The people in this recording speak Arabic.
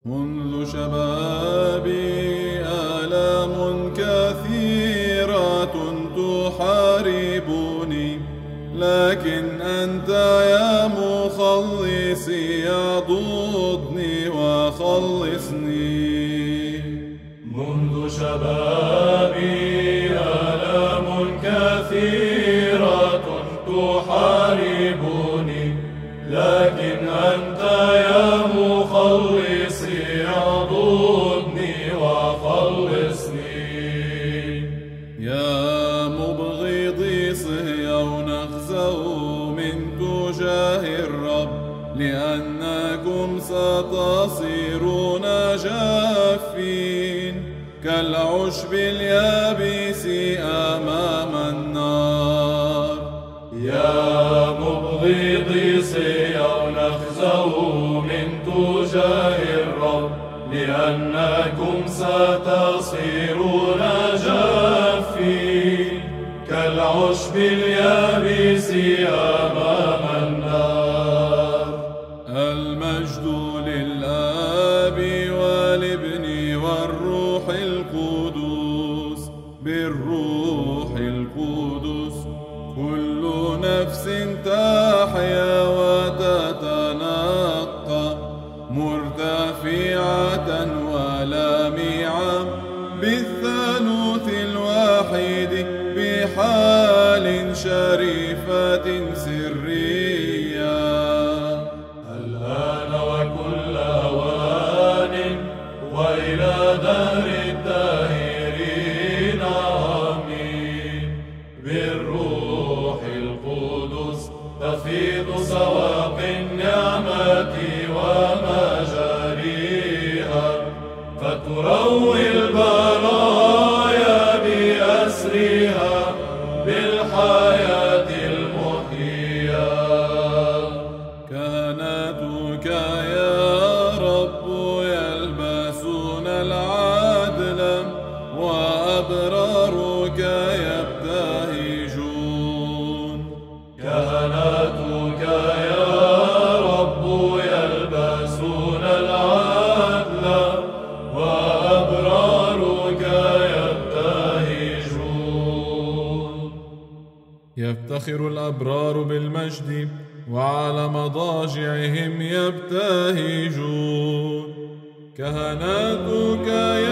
منذ شبابي آلام كثيرة تحاربني، لكن أنت يا مخلصي اعضدني وخلصني. منذ شبابي آلام كثيرة تحاربني، لكن أنت يا مخلصي اعضدني وخلصني. يا مبغضي صهيون اخزوا من تجاه الرب، لأنكم ستصيرون جافين كالعشب اليابس أمام النار. يا مبغضي صهيون اخزوا من تجاه الرب، لأنكم ستصيرون جافين كالعشب اليابس أمام النار. المجد للآب والابن والروح القدس، بالروح القدس كل نفس تحيا وتتنقى، مرتفعة ولامعة بالثالوث الواحد، بحال شريفة سرية، الآن وكل أوان وإلى دهر الداهرين آمين. بالروح القدس تفيض سواق النعمة ومجاريها، فتروي البرايا بأسرها بالحياة المحيية. كهنتك يا رب يلبسون العدل، وأبرارك يبتهجون. كهنتك يا رب يلبسون العدل، وأبرارك يبتهجون. يفتخر الأبرار بالمجد، وعلى مضاجعهم يبتهجون. كهنتك